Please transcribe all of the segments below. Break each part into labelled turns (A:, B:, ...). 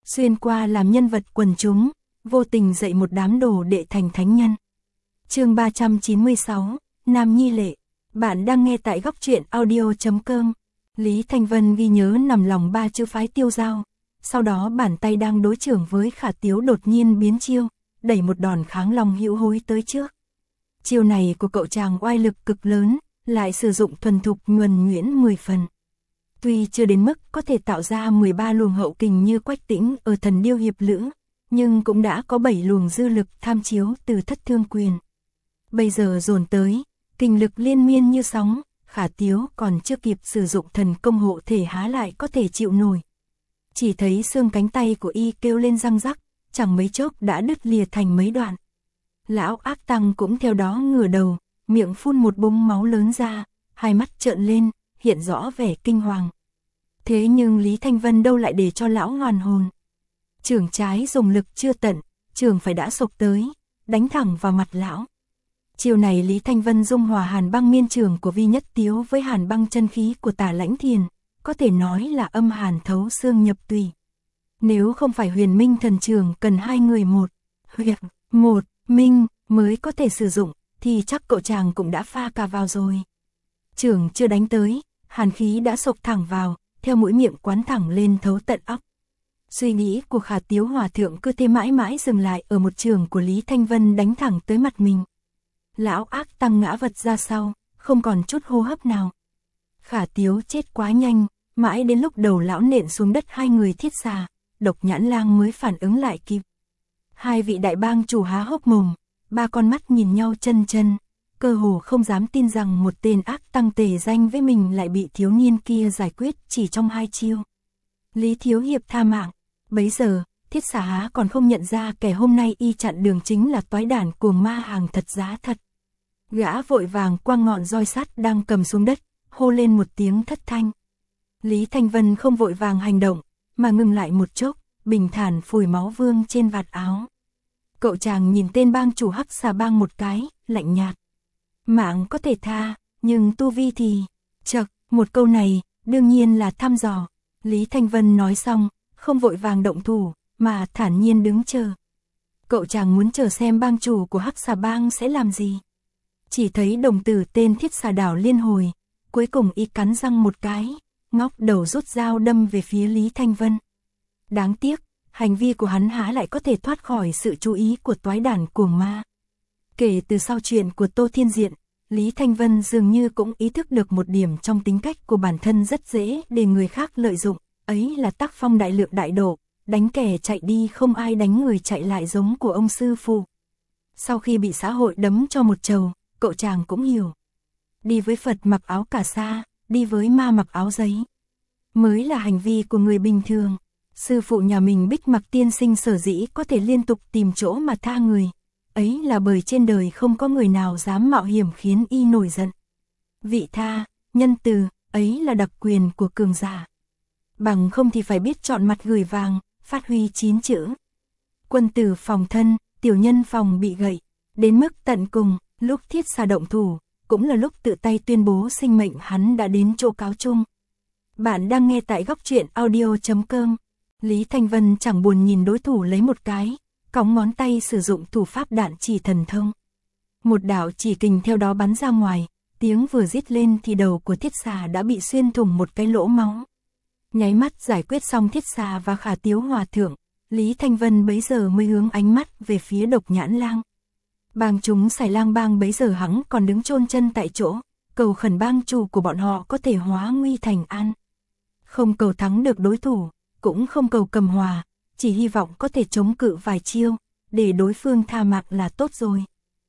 A: xuyên qua làm nhân vật quần chúng, vô tình dạy một đám đồ đệ thành thánh nhân. Chương 396, Nam Nhi Lệ. Bạn đang nghe tại góc truyện audio.com. Lý Thanh Vân ghi nhớ nằm lòng ba chữ phái Tiêu Dao. Sau đó bàn tay đang đối chưởng với Khả Tiếu đột nhiên biến chiêu, đẩy một đòn kháng long hữu hối tới trước. Chiêu này của cậu chàng oai lực cực lớn, lại sử dụng thuần thục nhuần nhuyễn 10 phần. Tuy chưa đến mức có thể tạo ra 13 luồng hậu kình như Quách Tĩnh ở Thần Điêu Hiệp Lữ, nhưng cũng đã có 7 luồng dư lực tham chiếu từ Thất Thương Quyền. Bây giờ dồn tới, kình lực liên miên như sóng, Khả Tiếu còn chưa kịp sử dụng thần công hộ thể há lại có thể chịu nổi. Chỉ thấy xương cánh tay của y kêu lên răng rắc, chẳng mấy chốc đã đứt lìa thành mấy đoạn. Lão Ác Tăng cũng theo đó ngửa đầu, miệng phun một búng máu lớn ra, hai mắt trợn lên, hiện rõ vẻ kinh hoàng. Thế nhưng Lý Thanh Vân đâu lại để cho lão hoàn hồn. Chưởng trái dùng lực chưa tận, chưởng phải đã sộc tới, đánh thẳng vào mặt lão. Chiều này Lý Thanh Vân dung hòa Hàn Băng Miên chưởng của Vi Nhất Tiếu với Hàn Băng chân khí của Tả Lãnh Thiền, có thể nói là âm hàn thấu xương nhập tùy. Nếu không phải Huyền Minh thần chưởng cần hai người một minh mới có thể sử dụng, thì chắc cậu chàng cũng đã pha cả vào rồi. Chưởng chưa đánh tới, hàn khí đã sộc thẳng vào, theo mũi miệng quán thẳng lên thấu tận óc. Suy nghĩ của Khả Tiếu hòa thượng cứ thế mãi mãi dừng lại ở một chưởng của Lý Thanh Vân đánh thẳng tới mặt mình. Lão Ác Tăng ngã vật ra sau, không còn chút hô hấp nào. Khả Tiếu chết quá nhanh, mãi đến lúc đầu lão nện xuống đất hai người Thiết Xà, Độc Nhãn Lang mới phản ứng lại kịp. Hai vị đại bang chủ há hốc mồm, ba con mắt nhìn nhau chân, cơ hồ không dám tin rằng một tên ác tăng tề danh với mình lại bị thiếu niên kia giải quyết chỉ trong 2 chiêu. Lý Thiếu Hiệp tha mạng, bấy giờ, Thiết Xà há còn không nhận ra kẻ hôm nay y chặn đường chính là toái đản cuồng ma hàng thật giá thật. Gã vội vàng quăng ngọn roi sắt đang cầm xuống đất, hô lên một tiếng thất thanh. Lý Thanh Vân không vội vàng hành động, mà ngừng lại một chốc, bình thản phủi máu vương trên vạt áo. Cậu chàng nhìn tên bang chủ Hắc Xà Bang một cái, lạnh nhạt. Mạng có thể tha, nhưng tu vi thì... Chậc, một câu này, đương nhiên là thăm dò. Lý Thanh Vân nói xong, không vội vàng động thủ, mà thản nhiên đứng chờ. Cậu chàng muốn chờ xem bang chủ của Hắc Xà Bang sẽ làm gì. Chỉ thấy đồng tử tên Thiết Xà đảo liên hồi, cuối cùng y cắn răng một cái, ngóc đầu rút dao đâm về phía Lý Thanh Vân. Đáng tiếc, hành vi của hắn há lại có thể thoát khỏi sự chú ý của toái đản cuồng ma. Kể từ sau chuyện của Tô Thiên Diện, Lý Thanh Vân dường như cũng ý thức được một điểm trong tính cách của bản thân rất dễ để người khác lợi dụng, ấy là tác phong đại lượng đại độ, đánh kẻ chạy đi không ai đánh người chạy lại giống của ông sư phụ. Sau khi bị xã hội đấm cho một trầu, cậu chàng cũng hiểu. Đi với Phật mặc áo cà sa, đi với ma mặc áo giấy, mới là hành vi của người bình thường. Sư phụ nhà mình Bích Mặc tiên sinh sở dĩ có thể liên tục tìm chỗ mà tha người, ấy là bởi trên đời không có người nào dám mạo hiểm khiến y nổi giận. Vị tha, nhân từ, ấy là đặc quyền của cường giả. Bằng không thì phải biết chọn mặt gửi vàng, phát huy 9 chữ. Quân tử phòng thân, tiểu nhân phòng bị gậy. Đến mức tận cùng, lúc Thiết Xà động thủ, cũng là lúc tự tay tuyên bố sinh mệnh hắn đã đến chỗ cáo chung. Bạn đang nghe tại góc truyện audio.com. Lý Thanh Vân chẳng buồn nhìn đối thủ lấy một cái, cõng ngón tay sử dụng thủ pháp đạn chỉ thần thông. Một đạo chỉ kình theo đó bắn ra ngoài, tiếng vừa rít lên thì đầu của Thiết Xà đã bị xuyên thủng một cái lỗ máu. Nháy mắt giải quyết xong Thiết Xà và Khả Tiếu hòa thượng, Lý Thanh Vân bấy giờ mới hướng ánh mắt về phía Độc Nhãn Lang. Bang chúng Sải Lang Bang bấy giờ hắn còn đứng chôn chân tại chỗ, cầu khẩn bang chủ của bọn họ có thể hóa nguy thành an. Không cầu thắng được đối thủ, cũng không cầu cầm hòa, chỉ hy vọng có thể chống cự vài chiêu, để đối phương tha mạng là tốt rồi.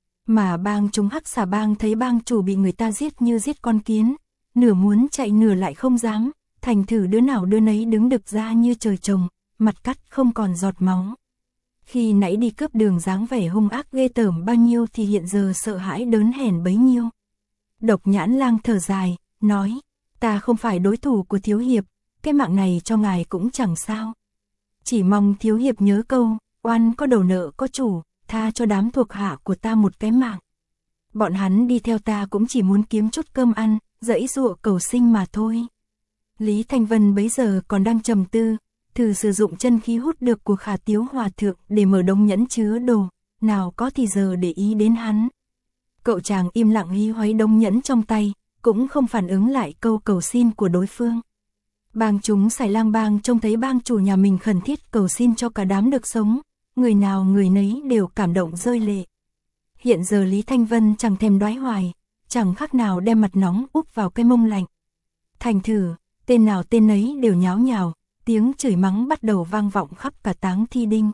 A: Mà bang chúng Hắc Xà Bang thấy bang chủ bị người ta giết như giết con kiến, nửa muốn chạy nửa lại không dám, thành thử đứa nào đứa nấy đứng đực ra như trời trồng, mặt cắt không còn giọt máu. Khi nãy đi cướp đường dáng vẻ hung ác ghê tởm bao nhiêu thì hiện giờ sợ hãi đớn hèn bấy nhiêu. Độc Nhãn Lang thở dài, nói, ta không phải đối thủ của Thiếu Hiệp, cái mạng này cho ngài cũng chẳng sao. Chỉ mong Thiếu Hiệp nhớ câu, oan có đầu nợ có chủ, tha cho đám thuộc hạ của ta một cái mạng. Bọn hắn đi theo ta cũng chỉ muốn kiếm chút cơm ăn, giãy giụa cầu sinh mà thôi. Lý Thanh Vân bấy giờ còn đang trầm tư, thử sử dụng chân khí hút được của Khả Tiếu Hòa Thượng để mở đống nhẫn chứa đồ, nào có thì giờ để ý đến hắn. Cậu chàng im lặng hí hoáy đống nhẫn trong tay, cũng không phản ứng lại câu cầu xin của đối phương. Bang chúng Sải Lang Bang trông thấy bang chủ nhà mình khẩn thiết cầu xin cho cả đám được sống, người nào người nấy đều cảm động rơi lệ. Hiện giờ Lý Thanh Vân chẳng thèm đoái hoài, chẳng khác nào đem mặt nóng úp vào cái mông lạnh. Thành thử, tên nào tên nấy đều nháo nhào, tiếng chửi mắng bắt đầu vang vọng khắp cả Táng Thi Đinh.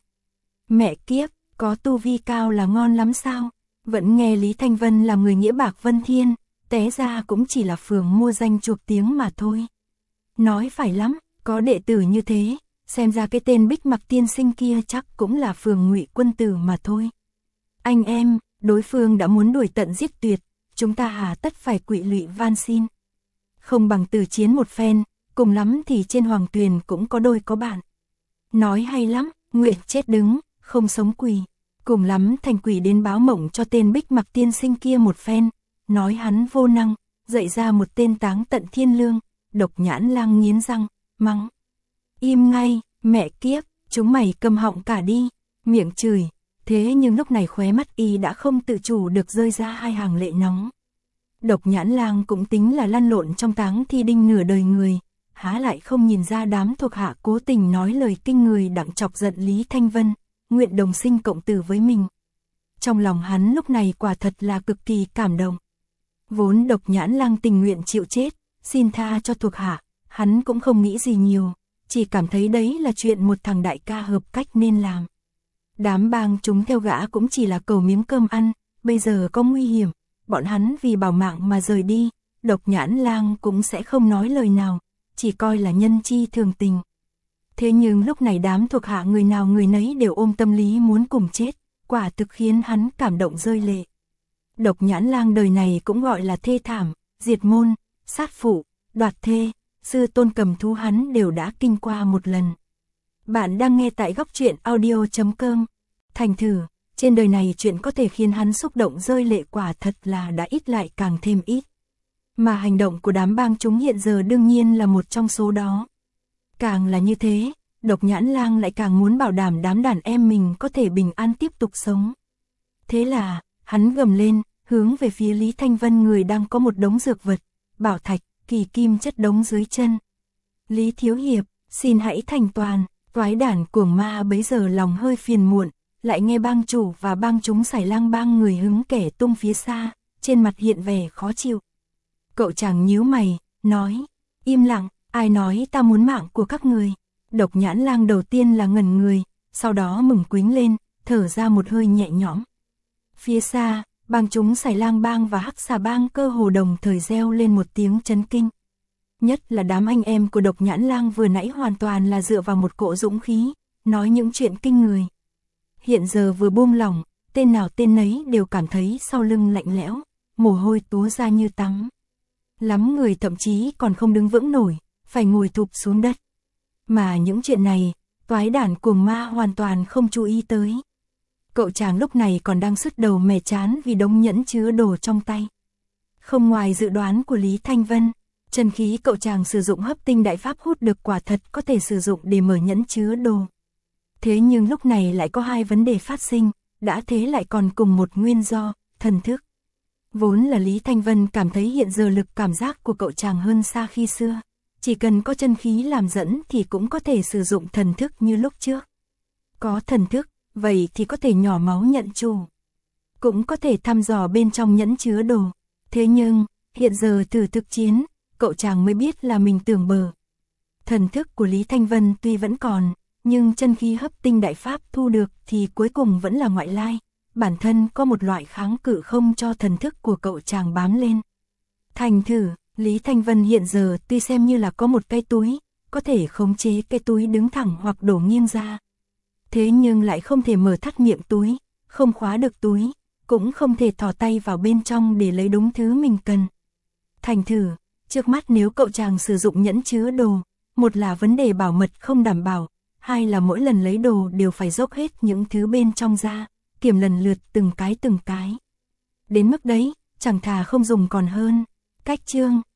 A: Mẹ kiếp, có tu vi cao là ngon lắm sao? Vẫn nghe Lý Thanh Vân là người nghĩa bạc Vân Thiên, té ra cũng chỉ là phường mua danh chuộc tiếng mà thôi. Nói phải lắm, có đệ tử như thế, xem ra cái tên Bích Mặc tiên sinh kia chắc cũng là phường Ngụy Quân Tử mà thôi. Anh em, đối phương đã muốn đuổi tận giết tuyệt, chúng ta hà tất phải quỵ lụy van xin. Không bằng từ chiến một phen, cùng lắm thì trên hoàng tuyền cũng có đôi có bạn. Nói hay lắm, nguyện chết đứng, không sống quỳ. Cùng lắm thành quỷ đến báo mộng cho tên Bích Mặc tiên sinh kia một phen, nói hắn vô năng, dạy ra một tên Táng Tận Thiên Lương. Độc Nhãn Lang nghiến răng, mắng. Im ngay, mẹ kiếp, chúng mày câm họng cả đi, miệng chửi. Thế nhưng lúc này khóe mắt y đã không tự chủ được rơi ra hai hàng lệ nóng. Độc Nhãn Lang cũng tính là lăn lộn trong Táng Thi Đinh nửa đời người, há lại không nhìn ra đám thuộc hạ cố tình nói lời kinh người đặng chọc giận Lý Thanh Vân, nguyện đồng sinh cộng tử với mình. Trong lòng hắn lúc này quả thật là cực kỳ cảm động. Vốn Độc Nhãn Lang tình nguyện chịu chết, xin tha cho thuộc hạ, hắn cũng không nghĩ gì nhiều, chỉ cảm thấy đấy là chuyện một thằng đại ca hợp cách nên làm. Đám bang chúng theo gã cũng chỉ là cầu miếng cơm ăn, bây giờ có nguy hiểm, bọn hắn vì bảo mạng mà rời đi, Độc Nhãn Lang cũng sẽ không nói lời nào, chỉ coi là nhân chi thường tình. Thế nhưng lúc này đám thuộc hạ người nào người nấy đều ôm tâm lý muốn cùng chết, quả thực khiến hắn cảm động rơi lệ. Độc Nhãn Lang đời này cũng gọi là thê thảm, diệt môn, sát phụ, đoạt thê, sư tôn cầm thú hắn đều đã kinh qua một lần. Bạn đang nghe tại góc truyện audio.com. Thành thử, trên đời này chuyện có thể khiến hắn xúc động rơi lệ quả thật là đã ít lại càng thêm ít. Mà hành động của đám bang chúng hiện giờ đương nhiên là một trong số đó. Càng là như thế, Độc Nhãn Lang lại càng muốn bảo đảm đám đàn em mình có thể bình an tiếp tục sống. Thế là, hắn gầm lên, hướng về phía Lý Thanh Vân người đang có một đống dược vật, bảo thạch, kỳ kim chất đống dưới chân. Lý Thiếu Hiệp, xin hãy thành toàn. Toái đản cuồng ma bấy giờ lòng hơi phiền muộn, lại nghe bang chủ và bang chúng Sải Lang Bang người hứng kẻ tung phía xa, trên mặt hiện vẻ khó chịu. Cậu chàng nhíu mày, nói, im lặng, ai nói ta muốn mạng của các người. Độc Nhãn Lang đầu tiên là ngẩn người, sau đó mừng quính lên, thở ra một hơi nhẹ nhõm. Phía xa, bang chúng Sải Lang Bang và Hắc Xà Bang cơ hồ đồng thời reo lên một tiếng chấn kinh. Nhất là đám anh em của Độc Nhãn Lang vừa nãy hoàn toàn là dựa vào một cỗ dũng khí, nói những chuyện kinh người. Hiện giờ vừa buông lỏng, tên nào tên nấy đều cảm thấy sau lưng lạnh lẽo, mồ hôi túa ra như tắm. Lắm người thậm chí còn không đứng vững nổi, phải ngồi thụp xuống đất. Mà những chuyện này, toái đản cuồng ma hoàn toàn không chú ý tới. Cậu chàng lúc này còn đang sứt đầu mẻ chán vì đống nhẫn chứa đồ trong tay. Không ngoài dự đoán của Lý Thanh Vân, chân khí cậu chàng sử dụng hấp tinh đại pháp hút được quả thật có thể sử dụng để mở nhẫn chứa đồ. Thế nhưng lúc này lại có hai vấn đề phát sinh, đã thế lại còn cùng một nguyên do, thần thức. Vốn là Lý Thanh Vân cảm thấy hiện giờ lực cảm giác của cậu chàng hơn xa khi xưa, chỉ cần có chân khí làm dẫn thì cũng có thể sử dụng thần thức như lúc trước. Có thần thức, vậy thì có thể nhỏ máu nhận chủ, cũng có thể thăm dò bên trong nhẫn chứa đồ. Thế nhưng, hiện giờ thử thực chiến, cậu chàng mới biết là mình tưởng bờ. Thần thức của Lý Thanh Vân tuy vẫn còn, nhưng chân khí hấp tinh đại pháp thu được thì cuối cùng vẫn là ngoại lai, bản thân có một loại kháng cự không cho thần thức của cậu chàng bám lên. Thành thử, Lý Thanh Vân hiện giờ tuy xem như là có một cái túi, có thể khống chế cái túi đứng thẳng hoặc đổ nghiêng ra. Thế nhưng lại không thể mở thắt miệng túi, không khóa được túi, cũng không thể thò tay vào bên trong để lấy đúng thứ mình cần. Thành thử, trước mắt nếu cậu chàng sử dụng nhẫn chứa đồ, một là vấn đề bảo mật không đảm bảo, hai là mỗi lần lấy đồ đều phải dốc hết những thứ bên trong ra, kiểm lần lượt từng cái. Đến mức đấy, chẳng thà không dùng còn hơn. Cách chương